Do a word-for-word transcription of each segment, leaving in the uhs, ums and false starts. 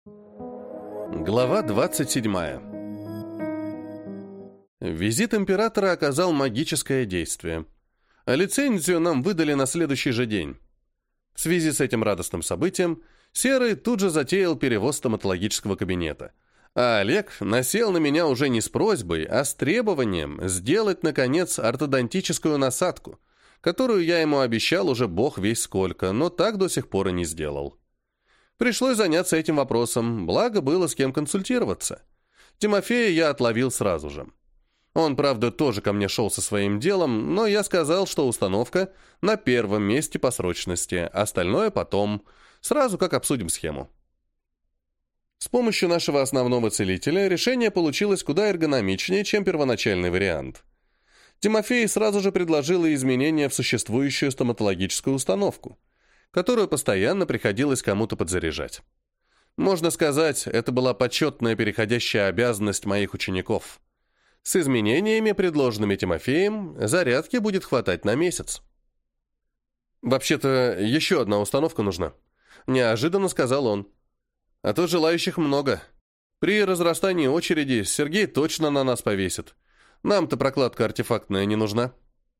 Глава двадцать седьмая. Визит императора оказал магическое действие, а лицензию нам выдали на следующий же день. В связи с этим радостным событием Серый тут же затеял перевоз стоматологического кабинета, а Олег насел на меня уже не с просьбой, а с требованием сделать, наконец, ортодонтическую насадку, которую я ему обещал уже бог весть сколько, но так до сих пор и не сделал. Пришлось заняться этим вопросом, благо было с кем консультироваться. Тимофея я отловил сразу же. Он, правда, тоже ко мне шел со своим делом, но я сказал, что установка на первом месте по срочности, остальное потом, сразу как обсудим схему. С помощью нашего основного целителя решение получилось куда эргономичнее, чем первоначальный вариант. Тимофей сразу же предложил изменения в существующую стоматологическую установку, которую постоянно приходилось кому-то подзаряжать. Можно сказать, это была почетная переходящая обязанность моих учеников. С изменениями, предложенными Тимофеем, зарядки будет хватать на месяц. «Вообще-то, еще одна установка нужна», — неожиданно сказал он. «А то желающих много. При разрастании очереди Сергей точно на нас повесит. Нам-то прокладка артефактная не нужна».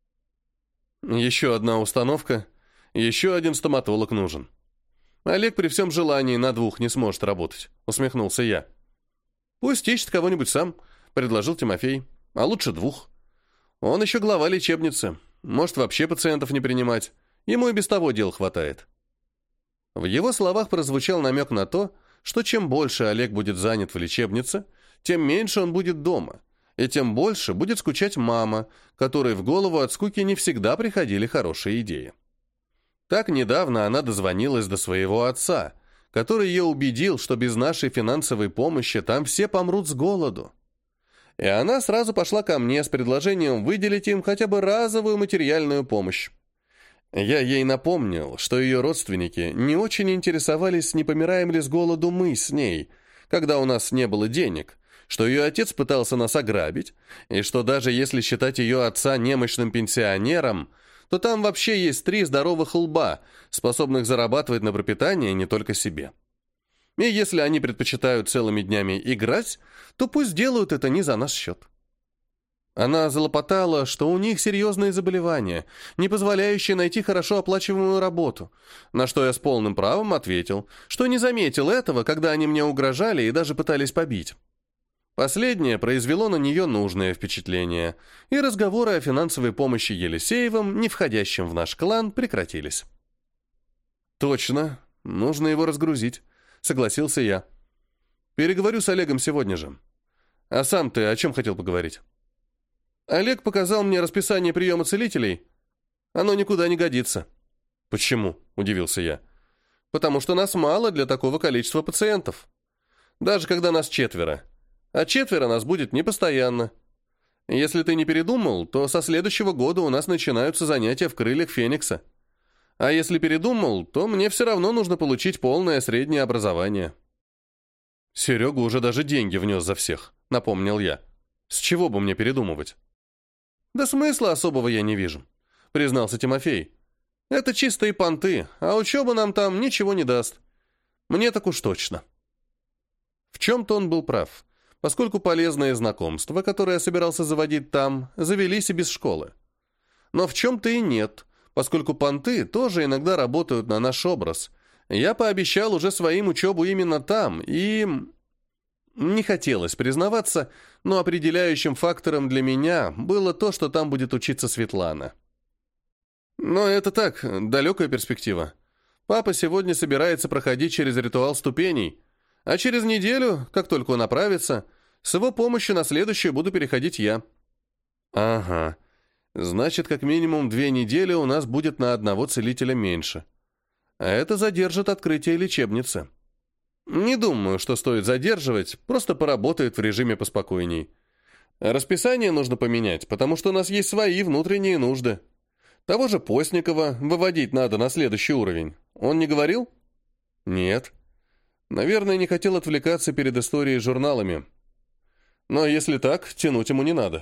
«Еще одна установка. Еще один стоматолог нужен. Олег при всем желании на двух не сможет работать», — усмехнулся я. «Пусть ищет кого-нибудь сам», — предложил Тимофей. «А лучше двух. Он еще глава лечебницы. Может, вообще пациентов не принимать. Ему и без того дел хватает». В его словах прозвучал намек на то, что чем больше Олег будет занят в лечебнице, тем меньше он будет дома, и тем больше будет скучать мама, которой в голову от скуки не всегда приходили хорошие идеи. Так недавно она дозвонилась до своего отца, который ее убедил, что без нашей финансовой помощи там все помрут с голоду. И она сразу пошла ко мне с предложением выделить им хотя бы разовую материальную помощь. Я ей напомнил, что ее родственники не очень интересовались, не помираем ли с голоду мы с ней, когда у нас не было денег, что ее отец пытался нас ограбить, и что даже если считать ее отца немощным пенсионером, то там вообще есть три здоровых лба, способных зарабатывать на пропитание не только себе. И если они предпочитают целыми днями играть, то пусть делают это не за наш счет. Она залопотала, что у них серьезные заболевания, не позволяющие найти хорошо оплачиваемую работу, на что я с полным правом ответил, что не заметил этого, когда они мне угрожали и даже пытались побить. Последнее произвело на нее нужное впечатление, и разговоры о финансовой помощи Елисеевым, не входящим в наш клан, прекратились. «Точно, нужно его разгрузить», — согласился я. «Переговорю с Олегом сегодня же. А сам ты о чем хотел поговорить?» «Олег показал мне расписание приема целителей. Оно никуда не годится». «Почему?» — удивился я. «Потому что нас мало для такого количества пациентов. Даже когда нас четверо. А четверо нас будет не постоянно. Если ты не передумал, то со следующего года у нас начинаются занятия в крыльях Феникса. А если передумал, то мне все равно нужно получить полное среднее образование». «Серега уже даже деньги внес за всех», — напомнил я. «С чего бы мне передумывать?» «Да смысла особого я не вижу», — признался Тимофей. «Это чистые понты, а учеба нам там ничего не даст. Мне так уж точно». В чем-то он был прав, поскольку полезные знакомства, которые я собирался заводить там, завелись и без школы. Но в чем-то и нет, поскольку понты тоже иногда работают на наш образ. Я пообещал уже своим учебу именно там, и... Не хотелось признаваться, но определяющим фактором для меня было то, что там будет учиться Светлана. Но это так, далекая перспектива. Папа сегодня собирается проходить через ритуал ступеней, а через неделю, как только он оправится, с его помощью на следующую буду переходить я. Ага, значит, как минимум две недели у нас будет на одного целителя меньше. А это задержит открытие лечебницы. Не думаю, что стоит задерживать, просто поработает в режиме поспокойней. Расписание нужно поменять, потому что у нас есть свои внутренние нужды. Того же Постникова выводить надо на следующий уровень. Он не говорил? Нет. Наверное, не хотел отвлекаться перед историей с журналами. Но если так, тянуть ему не надо.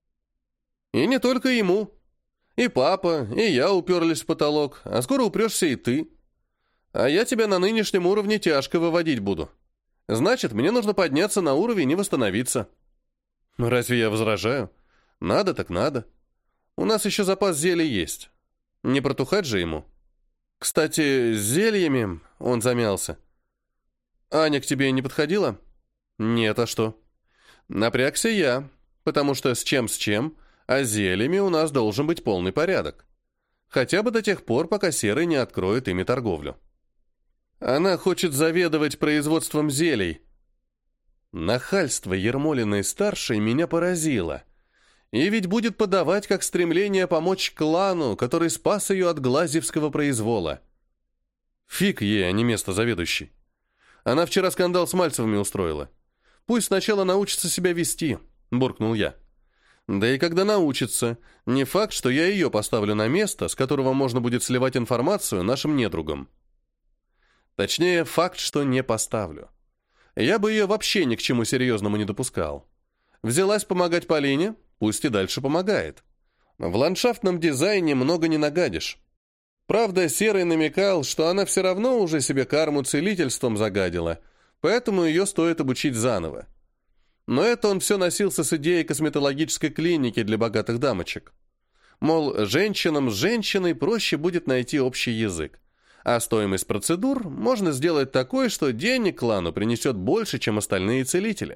И не только ему. И папа, и я уперлись в потолок, а скоро упрешься и ты. А я тебя на нынешнем уровне тяжко выводить буду. Значит, мне нужно подняться на уровень и восстановиться. Разве я возражаю? Надо так надо. У нас еще запас зелий есть. Не протухать же ему. Кстати, с зельями он замялся. Аня к тебе не подходила? Нет, а что? Напрягся я, потому что с чем с чем, а с зельями у нас должен быть полный порядок. Хотя бы до тех пор, пока Серый не откроет ими торговлю. Она хочет заведовать производством зелий. Нахальство Ермолиной-старшей меня поразило. И ведь будет подавать как стремление помочь клану, который спас ее от глазьевского произвола. Фиг ей, а не место заведующей. Она вчера скандал с Мальцевыми устроила. Пусть сначала научится себя вести, буркнул я. Да и когда научится, не факт, что я ее поставлю на место, с которого можно будет сливать информацию нашим недругам. Точнее, факт, что не поставлю. Я бы ее вообще ни к чему серьезному не допускал. Взялась помогать Полине, пусть и дальше помогает. В ландшафтном дизайне много не нагадишь. Правда, Серый намекал, что она все равно уже себе карму целительством загадила, поэтому ее стоит обучить заново. Но это он все носился с идеей косметологической клиники для богатых дамочек. Мол, женщинам с женщиной проще будет найти общий язык, а стоимость процедур можно сделать такой, что денег клану принесет больше, чем остальные целители.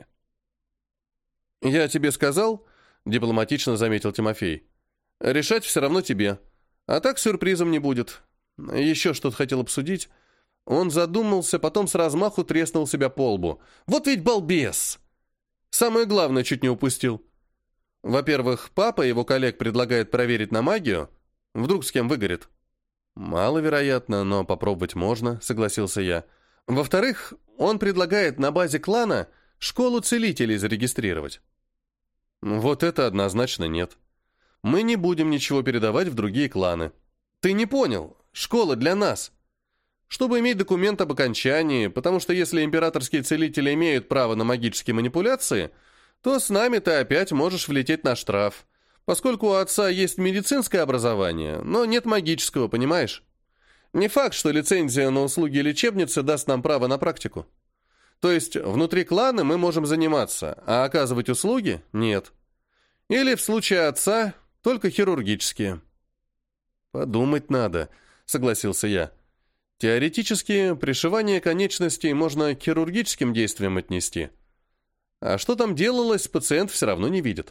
«Я тебе сказал», — дипломатично заметил Тимофей, — «решать все равно тебе, а так сюрпризом не будет. Еще что-то хотел обсудить». Он задумался, потом с размаху треснул себя по лбу. «Вот ведь балбес!» Самое главное чуть не упустил. Во-первых, папа его коллег предлагает проверить на магию. Вдруг с кем выгорит. Маловероятно, но попробовать можно, согласился я. Во-вторых, он предлагает на базе клана школу целителей зарегистрировать. Вот это однозначно нет. Мы не будем ничего передавать в другие кланы. Ты не понял, школа для нас. Чтобы иметь документ об окончании, потому что если императорские целители имеют право на магические манипуляции, то с нами ты опять можешь влететь на штраф, поскольку у отца есть медицинское образование, но нет магического, понимаешь? Не факт, что лицензия на услуги лечебницы даст нам право на практику. То есть внутри клана мы можем заниматься, а оказывать услуги – нет. Или в случае отца только хирургические. Подумать надо, согласился я. Теоретически, пришивание конечностей можно к хирургическим действиям отнести. А что там делалось, пациент все равно не видит.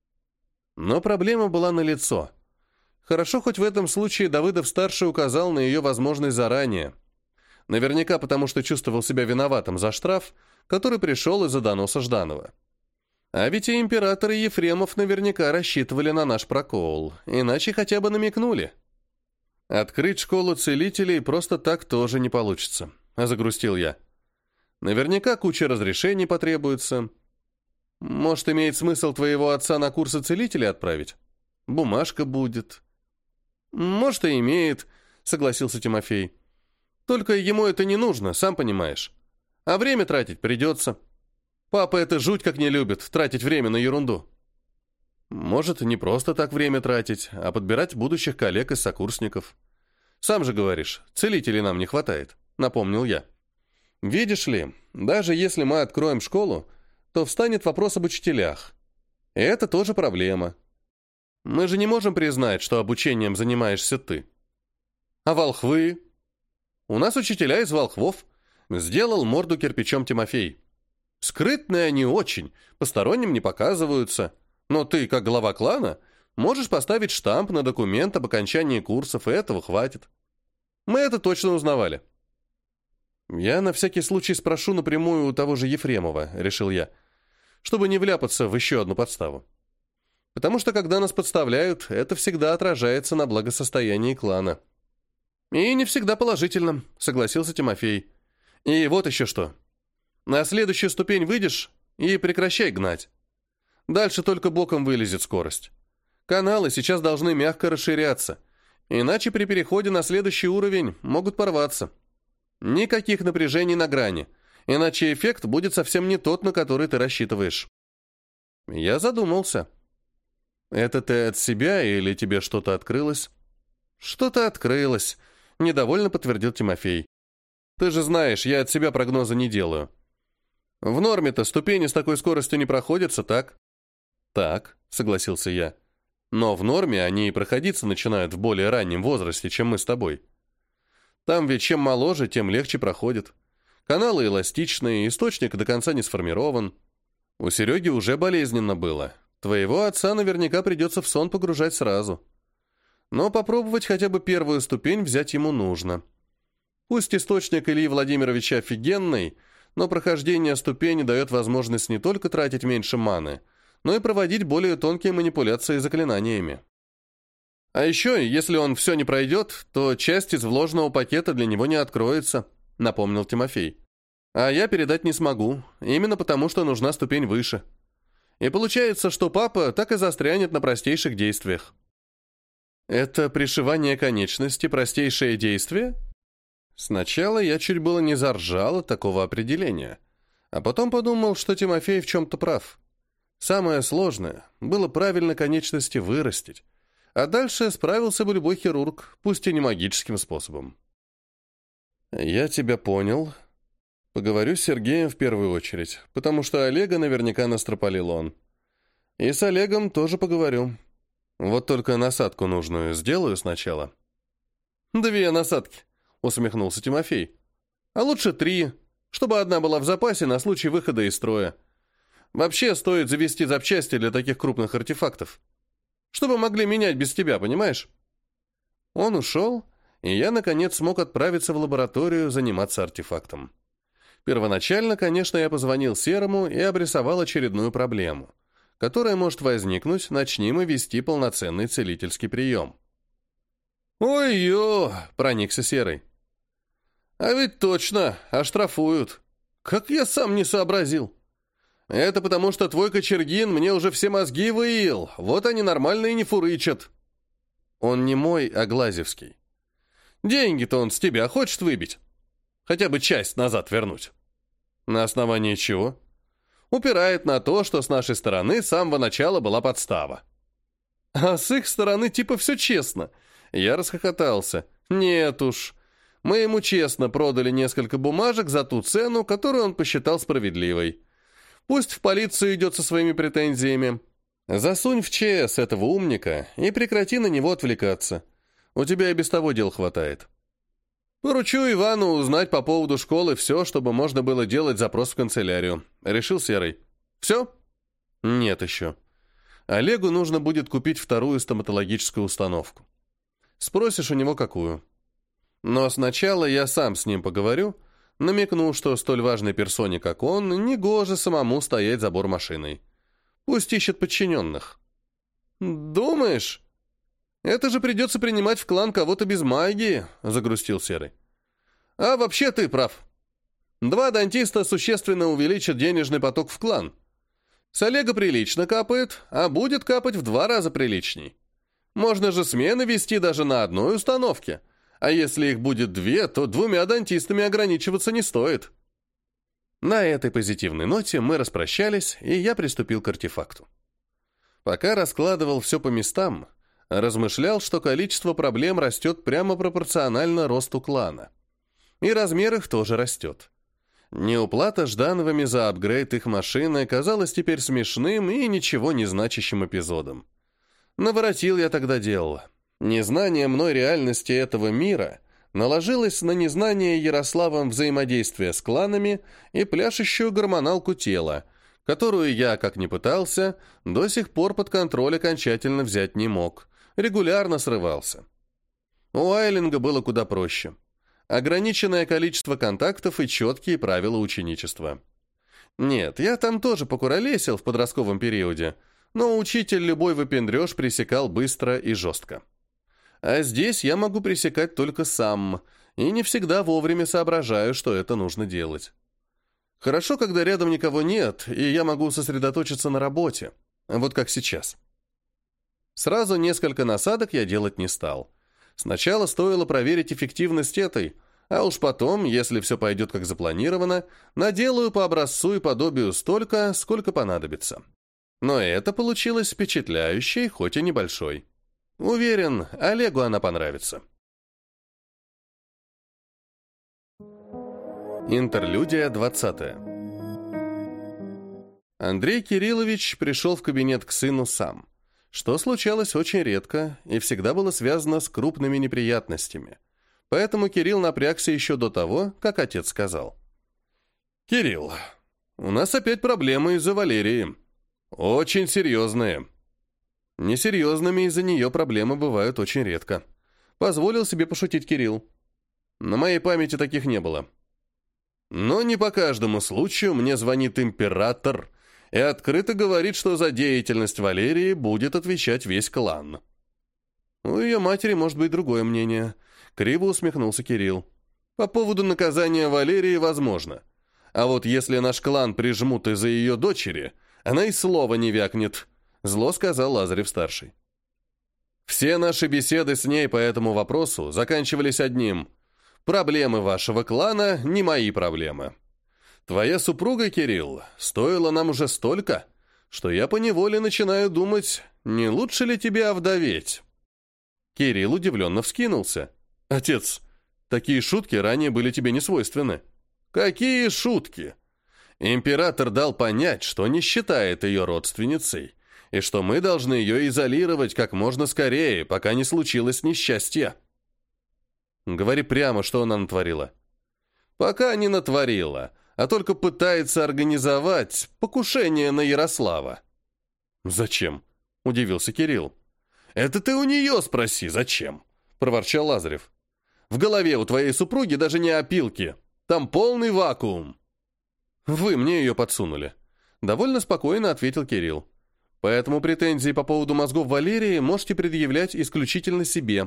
Но проблема была налицо. Хорошо, хоть в этом случае Давыдов-старший указал на ее возможность заранее. Наверняка потому, что чувствовал себя виноватым за штраф, который пришел из-за доноса Жданова. А ведь и император и Ефремов наверняка рассчитывали на наш прокол, иначе хотя бы намекнули. Открыть школу целителей просто так тоже не получится, загрустил я. Наверняка куча разрешений потребуется. Может, имеет смысл твоего отца на курсы целителей отправить? Бумажка будет. Может, и имеет, согласился Тимофей. Только ему это не нужно, сам понимаешь. А время тратить придется. Папа это жуть как не любит, тратить время на ерунду. Может, не просто так время тратить, а подбирать будущих коллег из сокурсников. Сам же говоришь, целителей нам не хватает, напомнил я. Видишь ли, даже если мы откроем школу, то встанет вопрос об учителях. И это тоже проблема. Мы же не можем признать, что обучением занимаешься ты. А волхвы? У нас учителя из волхвов. Сделал морду кирпичом Тимофей. Скрытные они очень, посторонним не показываются. Но ты, как глава клана, можешь поставить штамп на документ об окончании курсов, и этого хватит. Мы это точно узнавали. Я на всякий случай спрошу напрямую у того же Ефремова, решил я, чтобы не вляпаться в еще одну подставу. Потому что, когда нас подставляют, это всегда отражается на благосостоянии клана. И не всегда положительно, согласился Тимофей. И вот еще что. На следующую ступень выйдешь и прекращай гнать. Дальше только боком вылезет скорость. Каналы сейчас должны мягко расширяться, иначе при переходе на следующий уровень могут порваться. Никаких напряжений на грани, иначе эффект будет совсем не тот, на который ты рассчитываешь. Я задумался. Это ты от себя или тебе что-то открылось? Что-то открылось, недовольно подтвердил Тимофей. Ты же знаешь, я от себя прогноза не делаю. В норме-то ступени с такой скоростью не проходятся, так? Так, согласился я. Но в норме они и проходиться начинают в более раннем возрасте, чем мы с тобой. Там ведь чем моложе, тем легче проходит. Каналы эластичные, источник до конца не сформирован. У Сереги уже болезненно было. Твоего отца наверняка придется в сон погружать сразу. Но попробовать хотя бы первую ступень взять ему нужно. Пусть источник Ильи Владимировича офигенный, но прохождение ступени дает возможность не только тратить меньше маны, но и проводить более тонкие манипуляции заклинаниями. А еще, если он все не пройдет, то часть из вложенного пакета для него не откроется, напомнил Тимофей. А я передать не смогу, именно потому, что нужна ступень выше. И получается, что папа так и застрянет на простейших действиях. Это пришивание конечности, простейшее действие? Сначала я чуть было не заржал от такого определения, а потом подумал, что Тимофей в чем-то прав. Самое сложное было правильно конечности вырастить, а дальше справился бы любой хирург, пусть и не магическим способом. Я тебя понял. Поговорю с Сергеем в первую очередь, потому что Олега наверняка настропалил он. И с Олегом тоже поговорю. Вот только насадку нужную сделаю сначала. «Две насадки», — усмехнулся Тимофей. «А лучше три, чтобы одна была в запасе на случай выхода из строя. Вообще стоит завести запчасти для таких крупных артефактов. Чтобы могли менять без тебя, понимаешь?» Он ушел, и я, наконец, смог отправиться в лабораторию заниматься артефактом. Первоначально, конечно, я позвонил Серому и обрисовал очередную проблему, которая может возникнуть, начни мы вести полноценный целительский прием. «Ой-ё!» — проникся Серый. «А ведь точно, оштрафуют. Как я сам не сообразил. Это потому, что твой Кочергин мне уже все мозги выил, вот они нормально и не фурычат». «Он не мой, а Глазевский. Деньги-то он с тебя хочет выбить. Хотя бы часть назад вернуть». «На основании чего?» «Упирает на то, что с нашей стороны с самого начала была подстава». «А с их стороны типа все честно». Я расхохотался. «Нет уж. Мы ему честно продали несколько бумажек за ту цену, которую он посчитал справедливой. Пусть в полицию идет со своими претензиями. Засунь в ЧС этого умника и прекрати на него отвлекаться. У тебя и без того дел хватает. Поручу Ивану узнать по поводу школы все, чтобы можно было делать запрос в канцелярию. Решил Серый. Все? Нет еще. Олегу нужно будет купить вторую стоматологическую установку. Спросишь у него, какую. Но сначала я сам с ним поговорю, намекну, что столь важной персоне, как он, негоже самому стоять за бормашиной. Пусть ищет подчиненных. «Думаешь? Это же придется принимать в клан кого-то без магии», — загрустил Серый. «А вообще ты прав. Два дантиста существенно увеличат денежный поток в клан. С Олега прилично капает, а будет капать в два раза приличней. Можно же смены вести даже на одной установке, а если их будет две, то двумя дантистами ограничиваться не стоит». На этой позитивной ноте мы распрощались, и я приступил к артефакту. Пока раскладывал все по местам, размышлял, что количество проблем растет прямо пропорционально росту клана. И размер их тоже растет. Неуплата Ждановыми за апгрейд их машины казалась теперь смешным и ничего не значащим эпизодом. Наворотил я тогда дело. Незнание мной реальности этого мира наложилось на незнание Ярославом взаимодействия с кланами и пляшущую гормоналку тела, которую я, как ни пытался, до сих пор под контроль окончательно взять не мог, регулярно срывался. У Айлинга было куда проще. Ограниченное количество контактов и четкие правила ученичества. Нет, я там тоже покуролесил в подростковом периоде, но учитель любой выпендреж пресекал быстро и жестко. А здесь я могу пресекать только сам, и не всегда вовремя соображаю, что это нужно делать. Хорошо, когда рядом никого нет, и я могу сосредоточиться на работе, вот как сейчас. Сразу несколько насадок я делать не стал. Сначала стоило проверить эффективность этой, а уж потом, если все пойдет как запланировано, наделаю по образцу и подобию столько, сколько понадобится. Но это получилось впечатляющей, хоть и небольшой. Уверен, Олегу она понравится. Интерлюдия двадцатая. Андрей Кириллович пришел в кабинет к сыну сам, что случалось очень редко и всегда было связано с крупными неприятностями. Поэтому Кирилл напрягся еще до того, как отец сказал. «Кирилл, у нас опять проблемы из-за Валерии. Очень серьезные». Несерьезными из-за нее проблемы бывают очень редко. Позволил себе пошутить Кирилл. На моей памяти таких не было. Но не по каждому случаю мне звонит император и открыто говорит, что за деятельность Валерии будет отвечать весь клан. У ее матери может быть другое мнение. Криво усмехнулся Кирилл. По поводу наказания Валерии возможно. А вот если наш клан прижмут из-за ее дочери, она и слова не вякнет, зло сказал Лазарев-старший. Все наши беседы с ней по этому вопросу заканчивались одним. Проблемы вашего клана не мои проблемы. Твоя супруга, Кирилл, стоила нам уже столько, что я поневоле начинаю думать, не лучше ли тебе овдоветь? Кирилл удивленно вскинулся. Отец, такие шутки ранее были тебе не свойственны. Какие шутки? Император дал понять, что не считает ее родственницей, и что мы должны ее изолировать как можно скорее, пока не случилось несчастье. Говори прямо, что она натворила. Пока не натворила, а только пытается организовать покушение на Ярослава. Зачем? Удивился Кирилл. Это ты у нее спроси, зачем? Проворчал Лазарев. В голове у твоей супруги даже не опилки. Там полный вакуум. Вы мне ее подсунули. Довольно спокойно ответил Кирилл. Поэтому претензии по поводу мозгов Валерии можете предъявлять исключительно себе.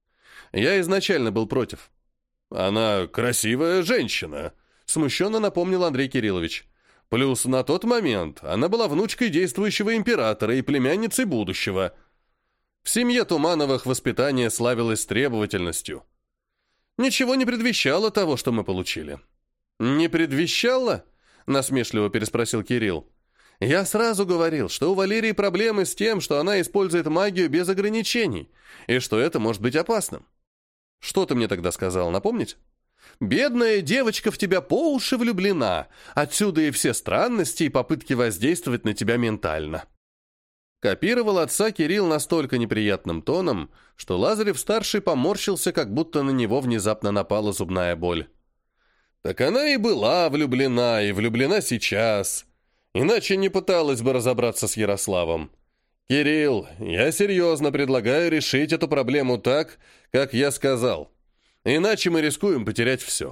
Я изначально был против. Она красивая женщина, смущенно напомнил Андрей Кириллович. Плюс на тот момент она была внучкой действующего императора и племянницей будущего. В семье Тумановых воспитание славилось требовательностью. Ничего не предвещало того, что мы получили. «Не предвещало?» — насмешливо переспросил Кирилл. «Я сразу говорил, что у Валерии проблемы с тем, что она использует магию без ограничений, и что это может быть опасным. Что ты мне тогда сказал, напомнить? Бедная девочка в тебя по уши влюблена, отсюда и все странности и попытки воздействовать на тебя ментально». Копировал отца Кирилл настолько неприятным тоном, что Лазарев-старший поморщился, как будто на него внезапно напала зубная боль. «Так она и была влюблена, и влюблена сейчас. Иначе не пыталась бы разобраться с Ярославом. Кирилл, я серьезно предлагаю решить эту проблему так, как я сказал. Иначе мы рискуем потерять все.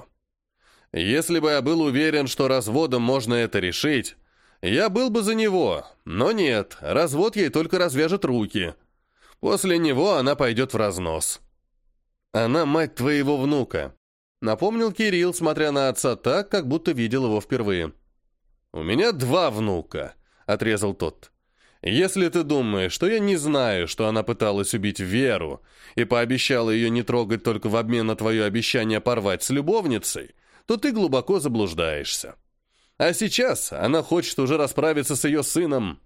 Если бы я был уверен, что разводом можно это решить, я был бы за него, но нет, развод ей только развяжет руки. После него она пойдет в разнос». «Она мать твоего внука», — напомнил Кирилл, смотря на отца так, как будто видел его впервые. «У меня два внука», — отрезал тот. «Если ты думаешь, что я не знаю, что она пыталась убить Веру и пообещала ее не трогать только в обмен на твое обещание порвать с любовницей, то ты глубоко заблуждаешься. А сейчас она хочет уже расправиться с ее сыном».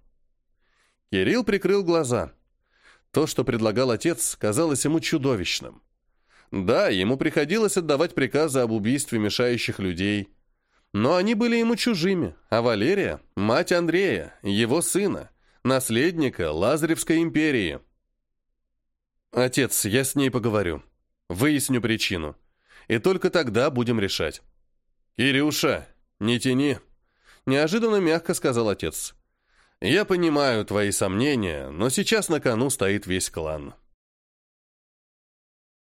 Кирилл прикрыл глаза. То, что предлагал отец, казалось ему чудовищным. Да, ему приходилось отдавать приказы об убийстве мешающих людей, но они были ему чужими, а Валерия — мать Андрея, его сына, наследника Лазаревской империи. «Отец, я с ней поговорю, выясню причину, и только тогда будем решать». «Кирюша, не тяни», — неожиданно мягко сказал отец. «Я понимаю твои сомнения, но сейчас на кону стоит весь клан.